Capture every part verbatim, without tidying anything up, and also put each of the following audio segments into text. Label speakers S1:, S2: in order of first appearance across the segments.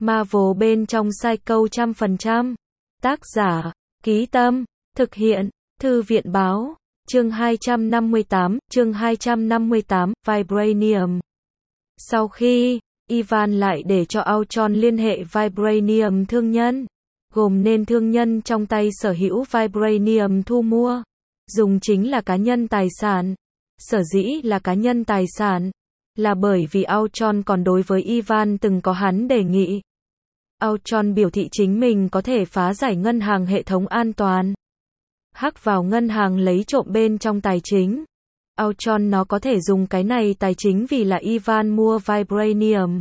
S1: Marvel bên trong Psycho trăm phần trăm. Tác giả, Ký Tâm, thực hiện, Thư viện Báo, chương hai trăm năm mươi tám, chương hai trăm năm mươi tám, Vibranium. Sau khi, Ivan lại để cho Ultron liên hệ Vibranium thương nhân, gồm nên thương nhân trong tay sở hữu Vibranium thu mua, dùng chính là cá nhân tài sản. Sở dĩ là cá nhân tài sản, là bởi vì Ultron còn đối với Ivan từng có hắn đề nghị. Ultron biểu thị chính mình có thể phá giải ngân hàng hệ thống an toàn, hack vào ngân hàng lấy trộm bên trong tài chính. Ultron nó có thể dùng cái này tài chính vì là Ivan mua Vibranium.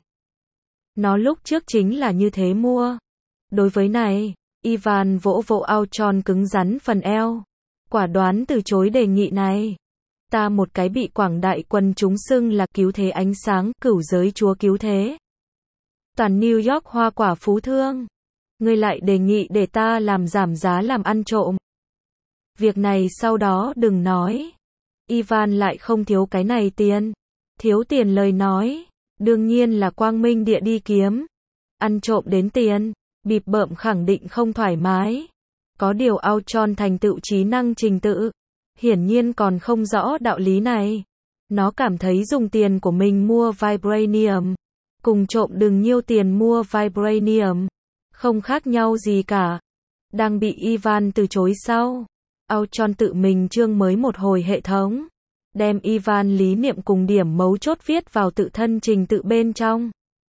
S1: Nó lúc trước chính là như thế mua. Đối với này, Ivan vỗ vỗ Ultron cứng rắn phần eo, quả đoán từ chối đề nghị này. Ta một cái bị quảng đại quần chúng xưng là cứu thế ánh sáng, cửu giới chúa cứu thế, toàn New York hoa quả phú thương. Ngươi lại đề nghị để ta làm giảm giá làm ăn trộm. Việc này sau đó đừng nói. Ivan lại không thiếu cái này tiền. Thiếu tiền lời nói, đương nhiên là quang minh địa đi kiếm. Ăn trộm đến tiền, bịp bợm khẳng định không thoải mái. Có điều Ultron thành tựu trí năng trình tự, hiển nhiên còn không rõ đạo lý này. Nó cảm thấy dùng tiền của mình mua Vibranium, cùng trộm đừng nhiêu tiền mua Vibranium, không khác nhau gì cả. Đang bị Ivan từ chối sau, Ultron tự mình chương mới một hồi hệ thống, đem Ivan lý niệm cùng điểm mấu chốt viết vào tự thân trình tự bên trong.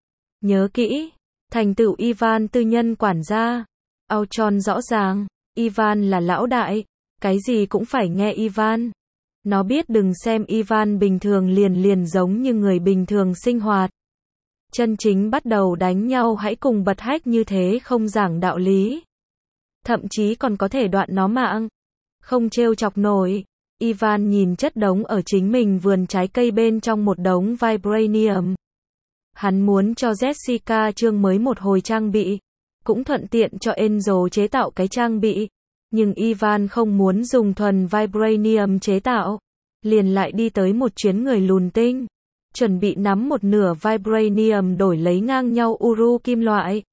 S1: Nhớ kỹ, thành tựu Ivan tư nhân quản gia. Ultron rõ ràng, Ivan là lão đại, cái gì cũng phải nghe Ivan. Nó biết đừng xem Ivan bình thường liền liền giống như người bình thường sinh hoạt. Chân chính bắt đầu đánh nhau hãy cùng bật hách như thế không giảng đạo lý. Thậm chí còn có thể đoạn nó mạng. Không trêu chọc nổi. Ivan nhìn chất đống ở chính mình vườn trái cây bên trong một đống Vibranium. Hắn muốn cho Jessica chương mới một hồi trang bị, cũng thuận tiện cho Angel chế tạo cái trang bị. Nhưng Ivan không muốn dùng thuần Vibranium chế tạo, liền lại đi tới một chuyến người lùn tinh, chuẩn bị nắm một nửa Vibranium đổi lấy ngang nhau Uru kim loại.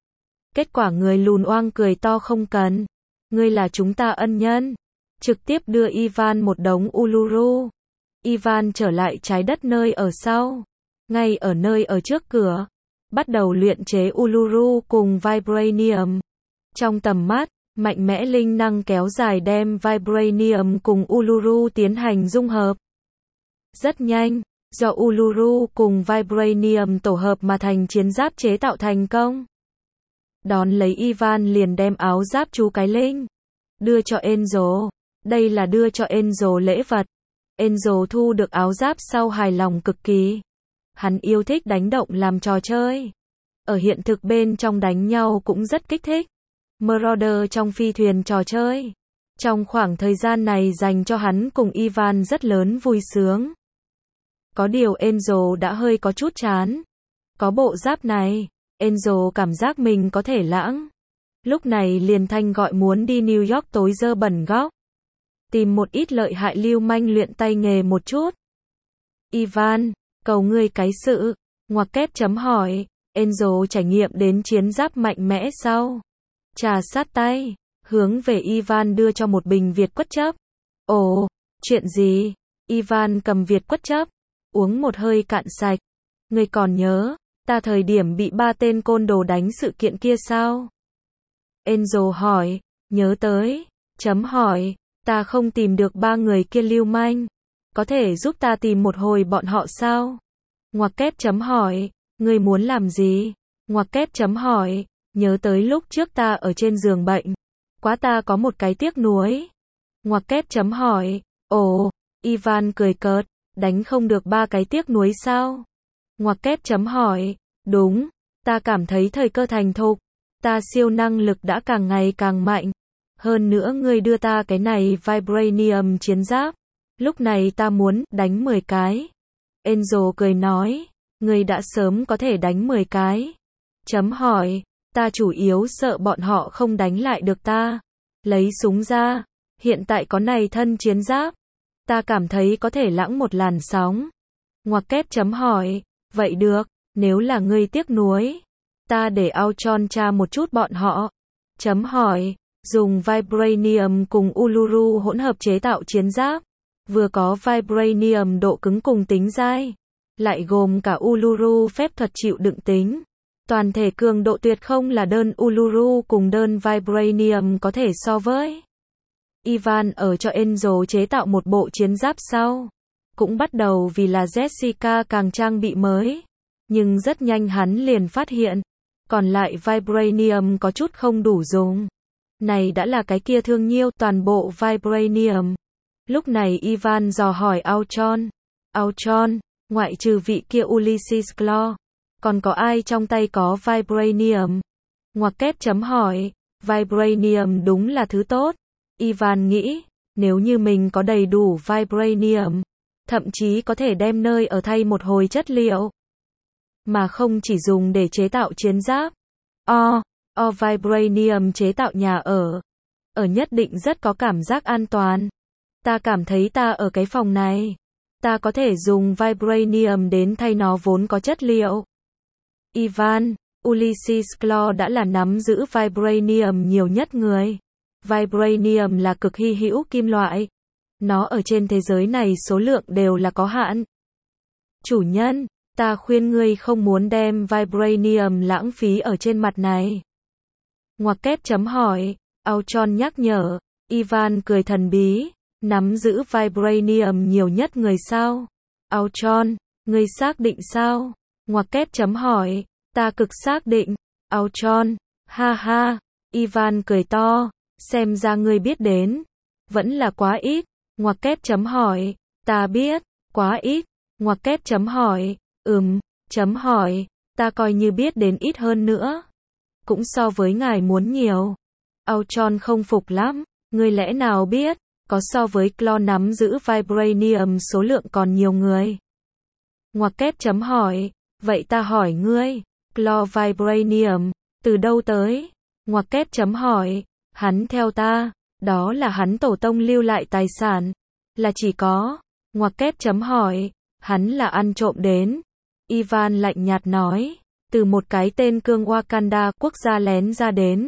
S1: Kết quả người lùn oang cười to không cần, ngươi là chúng ta ân nhân, trực tiếp đưa Ivan một đống Uluru. Ivan trở lại trái đất nơi ở sau, ngay ở nơi ở trước cửa, bắt đầu luyện chế Uluru cùng Vibranium. Trong tầm mắt, mạnh mẽ linh năng kéo dài đem Vibranium cùng Uluru tiến hành dung hợp. Rất nhanh, do Uluru cùng Vibranium tổ hợp mà thành chiến giáp chế tạo thành công. Đón lấy Ivan liền đem áo giáp chú cái linh, đưa cho Angel. Đây là đưa cho Angel lễ vật. Angel thu được áo giáp sau hài lòng cực kỳ. Hắn yêu thích đánh động làm trò chơi. Ở hiện thực bên trong đánh nhau cũng rất kích thích. Marauder trong phi thuyền trò chơi. Trong khoảng thời gian này dành cho hắn cùng Ivan rất lớn vui sướng. Có điều Angel đã hơi có chút chán. Có bộ giáp này, Angel cảm giác mình có thể lãng. Lúc này liền thanh gọi muốn đi New York tối dơ bẩn góc. Tìm một ít lợi hại lưu manh luyện tay nghề một chút. Ivan, cầu ngươi cái sự. Ngoặc kép chấm hỏi. Angel trải nghiệm đến chiến giáp mạnh mẽ sau. Trà sát tay, hướng về Ivan đưa cho một bình Việt quất chấp. Ồ, chuyện gì? Ivan cầm Việt quất chấp, uống một hơi cạn sạch. Ngươi còn nhớ, ta thời điểm bị ba tên côn đồ đánh sự kiện kia sao? Angel hỏi, nhớ tới, chấm hỏi, ta không tìm được ba người kia lưu manh. Có thể giúp ta tìm một hồi bọn họ sao? Ngoặc kép chấm hỏi, ngươi muốn làm gì? Ngoặc kép chấm hỏi, nhớ tới lúc trước ta ở trên giường bệnh. Quá ta có một cái tiếc nuối. Ngoặc kép chấm hỏi, ồ, Ivan cười cợt, đánh không được ba cái tiếc nuối sao? Ngoặc kép chấm hỏi, đúng, ta cảm thấy thời cơ thành thục, ta siêu năng lực đã càng ngày càng mạnh. Hơn nữa ngươi đưa ta cái này Vibranium chiến giáp, lúc này ta muốn đánh mười cái. Angel cười nói, ngươi đã sớm có thể đánh mười cái. Chấm hỏi, ta chủ yếu sợ bọn họ không đánh lại được ta. Lấy súng ra, hiện tại có này thân chiến giáp, ta cảm thấy có thể lãng một làn sóng. Ngoặc kép chấm hỏi, vậy được, nếu là ngươi tiếc nuối, Ta để Auchon tra một chút bọn họ. Chấm hỏi. Dùng Vibranium cùng Uluru hỗn hợp chế tạo chiến giáp. Vừa có Vibranium độ cứng cùng tính dai. Lại gồm cả Uluru phép thuật chịu đựng tính. Toàn thể cường độ tuyệt không là đơn Uluru cùng đơn Vibranium có thể so với. Ivan ở cho Angel chế tạo một bộ chiến giáp sau. Cũng bắt đầu vì là Jessica càng trang bị mới. Nhưng rất nhanh hắn liền phát hiện. Còn lại Vibranium có chút không đủ dùng. Này đã là cái kia thương nhiêu toàn bộ Vibranium. Lúc này Ivan dò hỏi Auchon. Auchon, ngoại trừ vị kia Ulysses Claw. Còn có ai trong tay có Vibranium? Ngoặc kép chấm hỏi. Vibranium đúng là thứ tốt. Ivan nghĩ. Nếu như mình có đầy đủ Vibranium. Thậm chí có thể đem nơi ở thay một hồi chất liệu. Mà không chỉ dùng để chế tạo chiến giáp. O, O Vibranium chế tạo nhà ở. Ở nhất định rất có cảm giác an toàn. Ta cảm thấy ta ở cái phòng này. Ta có thể dùng Vibranium đến thay nó vốn có chất liệu. Ivan, Ulysses Claw đã là nắm giữ Vibranium nhiều nhất người. Vibranium là cực hy hữu kim loại. Nó ở trên thế giới này số lượng đều là có hạn. Chủ nhân, ta khuyên ngươi không muốn đem Vibranium lãng phí ở trên mặt này. Ngoặc kép chấm hỏi. Auchon nhắc nhở. Ivan cười thần bí. Nắm giữ Vibranium nhiều nhất người sao? Auchon, ngươi xác định sao? Ngoặc kép chấm hỏi. Ta cực xác định. Auchon, ha ha. Ivan cười to. Xem ra ngươi biết đến. Vẫn là quá ít. Ngoặc kép chấm hỏi. Ta biết. Quá ít. Ngoặc kép chấm hỏi. Ừm. Chấm hỏi. Ta coi như biết đến ít hơn nữa. Cũng so với ngài muốn nhiều. Auchon không phục lắm. Ngươi lẽ nào biết? Có so với Claw nắm giữ Vibranium số lượng còn nhiều người. Ngoặc kép chấm hỏi. Vậy ta hỏi ngươi. Claw Vibranium. Từ đâu tới? Ngoặc kép chấm hỏi. Hắn theo ta. Đó là hắn tổ tông lưu lại tài sản. Là chỉ có. Ngoặc kép chấm hỏi. Hắn là ăn trộm đến. Ivan lạnh nhạt nói. Từ một cái tên cương Wakanda quốc gia lén ra đến.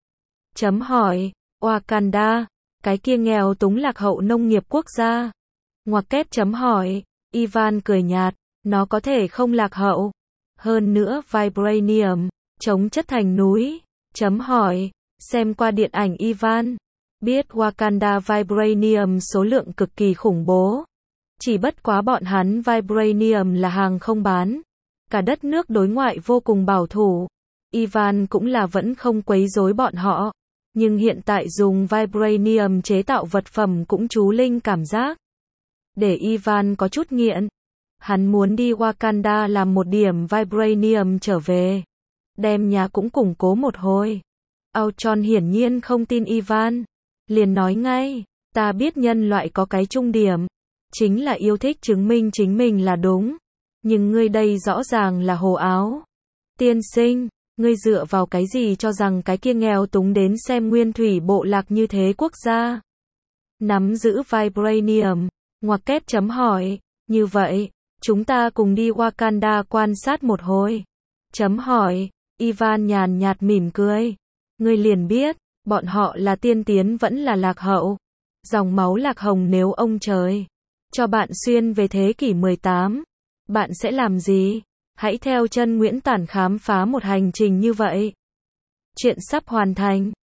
S1: Chấm hỏi. Wakanda. Cái kia nghèo túng lạc hậu nông nghiệp quốc gia. Ngoặc kép chấm hỏi. Ivan cười nhạt. Nó có thể không lạc hậu. Hơn nữa Vibranium. Chống chất thành núi. Chấm hỏi. Xem qua điện ảnh Ivan. Biết Wakanda Vibranium số lượng cực kỳ khủng bố. Chỉ bất quá bọn hắn Vibranium là hàng không bán. Cả đất nước đối ngoại vô cùng bảo thủ. Ivan cũng là vẫn không quấy rối bọn họ. Nhưng hiện tại dùng Vibranium chế tạo vật phẩm cũng chú linh cảm giác. Để Ivan có chút nghiện. Hắn muốn đi Wakanda làm một điểm Vibranium trở về. Đem nhà cũng củng cố một hồi. Auchon hiển nhiên không tin Ivan. Liền nói ngay. Ta biết nhân loại có cái trung điểm. Chính là yêu thích chứng minh chính mình là đúng. Nhưng ngươi đây rõ ràng là hồ áo. Tiên sinh, ngươi dựa vào cái gì cho rằng cái kia nghèo túng đến xem nguyên thủy bộ lạc như thế quốc gia? Nắm giữ Vibranium. Ngoặc kép chấm hỏi. Như vậy, chúng ta cùng đi Wakanda quan sát một hồi. Chấm hỏi. Ivan nhàn nhạt mỉm cười. Ngươi liền biết, bọn họ là tiên tiến vẫn là lạc hậu. Dòng máu lạc hồng nếu ông trời cho bạn xuyên về thế kỷ mười tám, bạn sẽ làm gì? Hãy theo chân Nguyễn Tản khám phá một hành trình như vậy. Chuyện sắp hoàn thành.